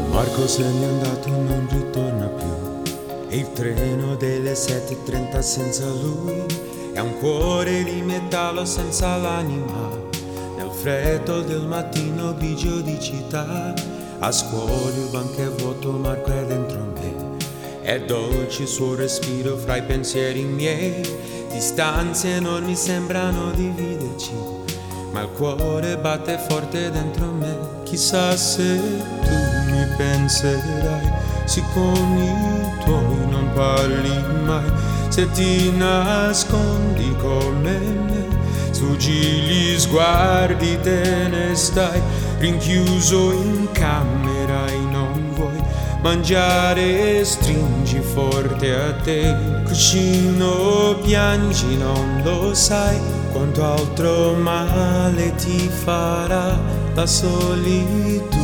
Marco se n'è andato, non ritorna più. E il treno delle 7:30 senza lui è un cuore di metallo senza l'anima. Nel freddo del mattino bigio di città, a scuola il banco è vuoto, Marco è dentro me. È dolce il suo respiro fra i pensieri miei. Distanze enormi sembrano dividerci, ma il cuore batte forte dentro me. Chissà se tu mi penserai, se con i tuoi non parli mai, se ti nascondi come me, sfuggi gli sguardi, te ne stai rinchiuso in camera e non vuoi mangiare, stringi forte a te, cuscino, piangi, non lo sai quanto altro male ti farà la solitudine.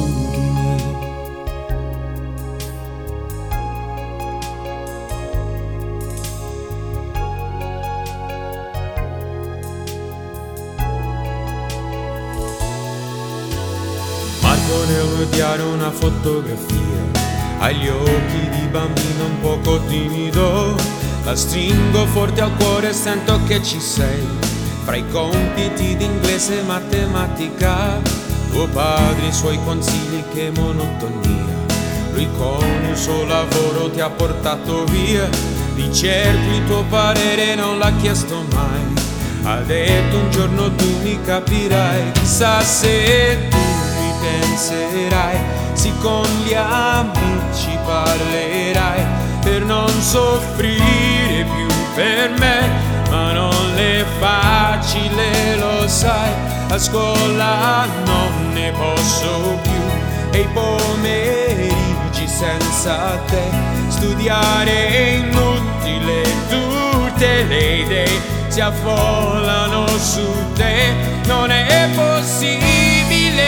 Marco nel diario una fotografia, ha gli occhi di bambino un poco timido, la stringo forte al cuore e sento che ci sei. Fra i compiti d'inglese e matematica, tuo padre, i suoi consigli, che monotonia. Lui con il suo lavoro ti ha portato via, di certo il tuo parere non l'ha chiesto mai. Ha detto un giorno tu mi capirai, chissà se tu mi penserai, sì con gli amici parlerai, per non soffrire più per me. Ma non è facile, lo sai, a scuola non ne posso più, e i pomeriggi senza te, studiare è inutile, tutte le idee si affollano su te. Non è possibile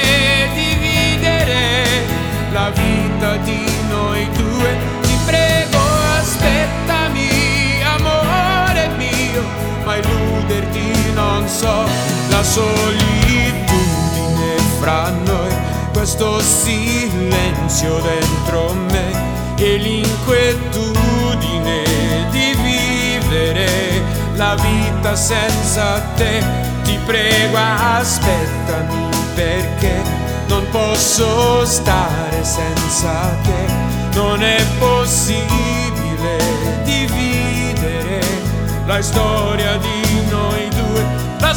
dividere la vita di noi due, ti prego aspettami, amore mio, ma illuderti non so. La solitudine fra noi, questo silenzio dentro me, e l'inquietudine di vivere la vita senza te. Ti prego aspettami, perché non posso stare senza te. Non è possibile dividere la storia di noi due, la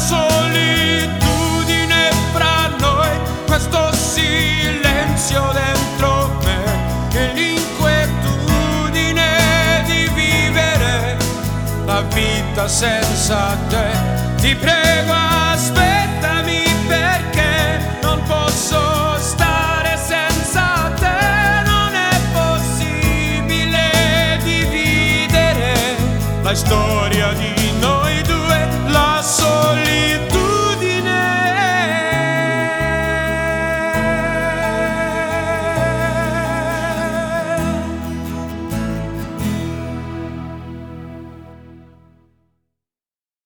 solitudine fra noi, questo silenzio dentro me, e l'inquietudine di vivere la vita senza te. Ti prego